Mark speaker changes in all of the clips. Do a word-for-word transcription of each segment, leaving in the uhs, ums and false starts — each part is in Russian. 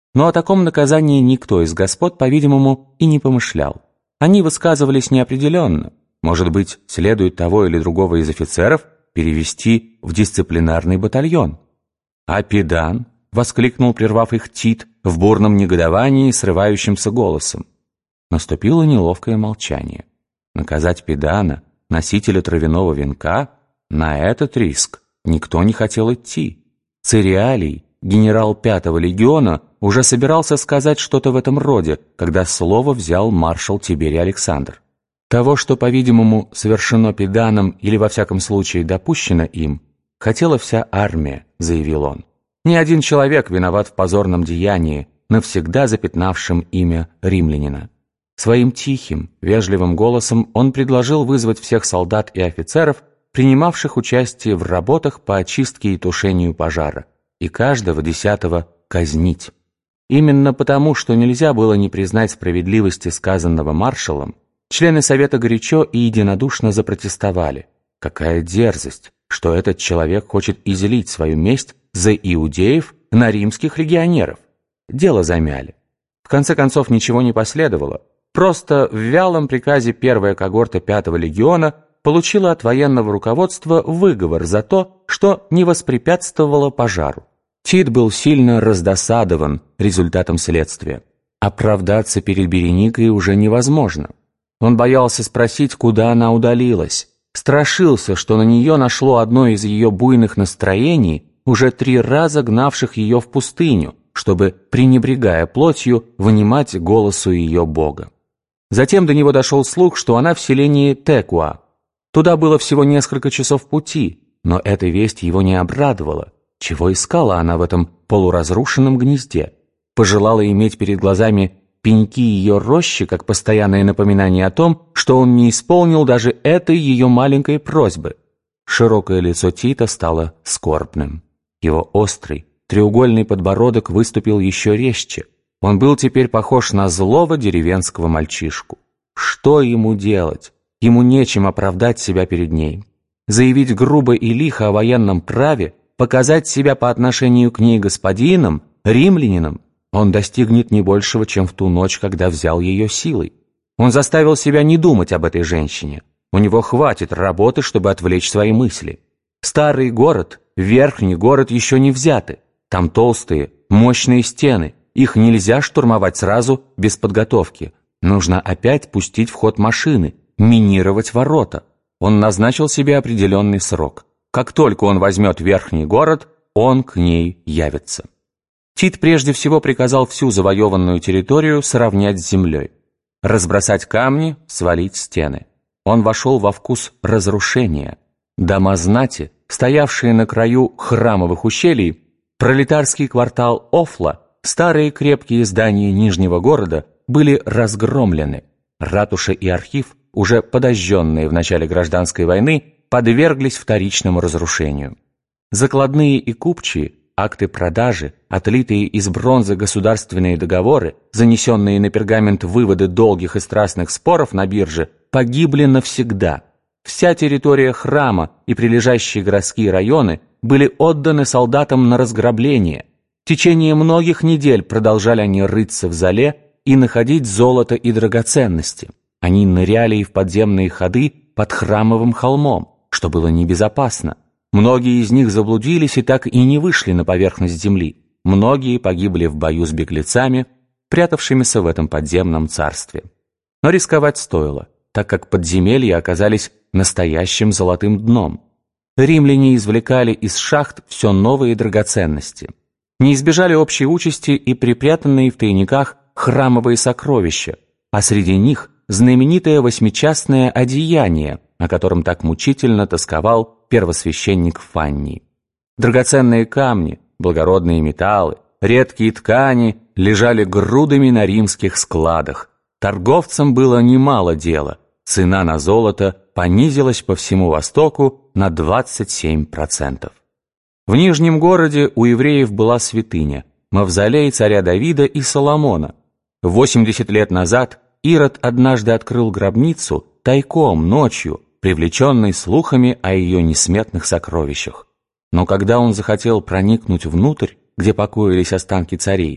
Speaker 1: Но о таком наказании никто из господ, по-видимому, и не помышлял. Они высказывались неопределенно. Может быть, следует того или другого из офицеров перевести в дисциплинарный батальон. «А Педан?» — воскликнул, прервав их, Тит в бурном негодовании, срывающимся голосом. Наступило неловкое молчание. Наказать Педана, носителя травяного венка, на этот риск никто не хотел идти. Цереалий, генерал пятого легиона, уже собирался сказать что-то в этом роде, когда слово взял маршал Тиберий Александр. Того, что, по-видимому, совершено Педаном или, во всяком случае, допущено им, хотела вся армия, заявил он. Ни один человек виноват в позорном деянии, навсегда запятнавшем имя римлянина. Своим тихим, вежливым голосом он предложил вызвать всех солдат и офицеров, принимавших участие в работах по очистке и тушению пожара, и каждого десятого казнить. Именно потому, что нельзя было не признать справедливости сказанного маршалом, члены Совета горячо и единодушно запротестовали. Какая дерзость, что этот человек хочет излить свою месть за иудеев на римских легионеров. Дело замяли. В конце концов ничего не последовало. Просто в вялом приказе первая когорта пятого легиона получила от военного руководства выговор за то, что не воспрепятствовало пожару. Тит был сильно раздосадован результатом следствия. Оправдаться перед Береникой уже невозможно. Он боялся спросить, куда она удалилась. Страшился, что на нее нашло одно из ее буйных настроений, уже три раза гнавших ее в пустыню, чтобы, пренебрегая плотью, внимать голосу ее бога. Затем до него дошел слух, что она в селении Текуа. Туда было всего несколько часов пути, но эта весть его не обрадовала. Чего искала она в этом полуразрушенном гнезде? Пожелала иметь перед глазами пеньки ее рощи, как постоянное напоминание о том, что он не исполнил даже этой ее маленькой просьбы. Широкое лицо Тита стало скорбным. Его острый, треугольный подбородок выступил еще резче. Он был теперь похож на злого деревенского мальчишку. Что ему делать? Ему нечем оправдать себя перед ней. Заявить грубо и лихо о военном праве, показать себя по отношению к ней господином, римлянином, он достигнет не большего, чем в ту ночь, когда взял ее силой. Он заставил себя не думать об этой женщине. У него хватит работы, чтобы отвлечь свои мысли. Старый город, верхний город еще не взяты. Там толстые, мощные стены. Их нельзя штурмовать сразу, без подготовки. Нужно опять пустить в ход машины, минировать ворота. Он назначил себе определенный срок. Как только он возьмет верхний город, он к ней явится. Тит прежде всего приказал всю завоеванную территорию сравнять с землей. Разбросать камни, свалить стены. Он вошел во вкус разрушения. Дома знати, стоявшие на краю храмовых ущелий, пролетарский квартал Офла, старые крепкие здания Нижнего города были разгромлены. Ратуша и архив, уже подожженные в начале гражданской войны, подверглись вторичному разрушению. Закладные и купчие, акты продажи, отлитые из бронзы государственные договоры, занесенные на пергамент выводы долгих и страстных споров на бирже, погибли навсегда. Вся территория храма и прилежащие городские районы были отданы солдатам на разграбление. В течение многих недель продолжали они рыться в золе и находить золото и драгоценности. Они ныряли и в подземные ходы под храмовым холмом, что было небезопасно. Многие из них заблудились и так и не вышли на поверхность земли. Многие погибли в бою с беглецами, прятавшимися в этом подземном царстве. Но рисковать стоило, так как подземелья оказались настоящим золотым дном. Римляне извлекали из шахт все новые драгоценности. Не избежали общей участи и припрятанные в тайниках храмовые сокровища, а среди них знаменитое восьмичастное одеяние, о котором так мучительно тосковал первосвященник Фанний. Драгоценные камни, благородные металлы, редкие ткани лежали грудами на римских складах. Торговцам было немало дела. Цена на золото понизилась по всему Востоку на двадцать семь процентов. В Нижнем городе у евреев была святыня, мавзолей царя Давида и Соломона. восемьдесят лет назад Ирод однажды открыл гробницу тайком, ночью, привлеченный слухами о ее несметных сокровищах. Но когда он захотел проникнуть внутрь, где покоились останки царей,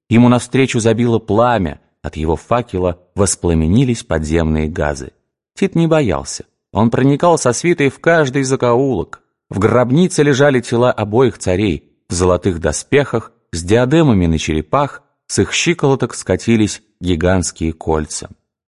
Speaker 1: Ему навстречу забило пламя, от его факела воспламенились подземные газы. Тит не боялся. Он проникал со свитой в каждый закоулок. В гробнице лежали тела обоих царей в золотых доспехах, с диадемами на черепах, с их щиколоток скатились гигантские кольца.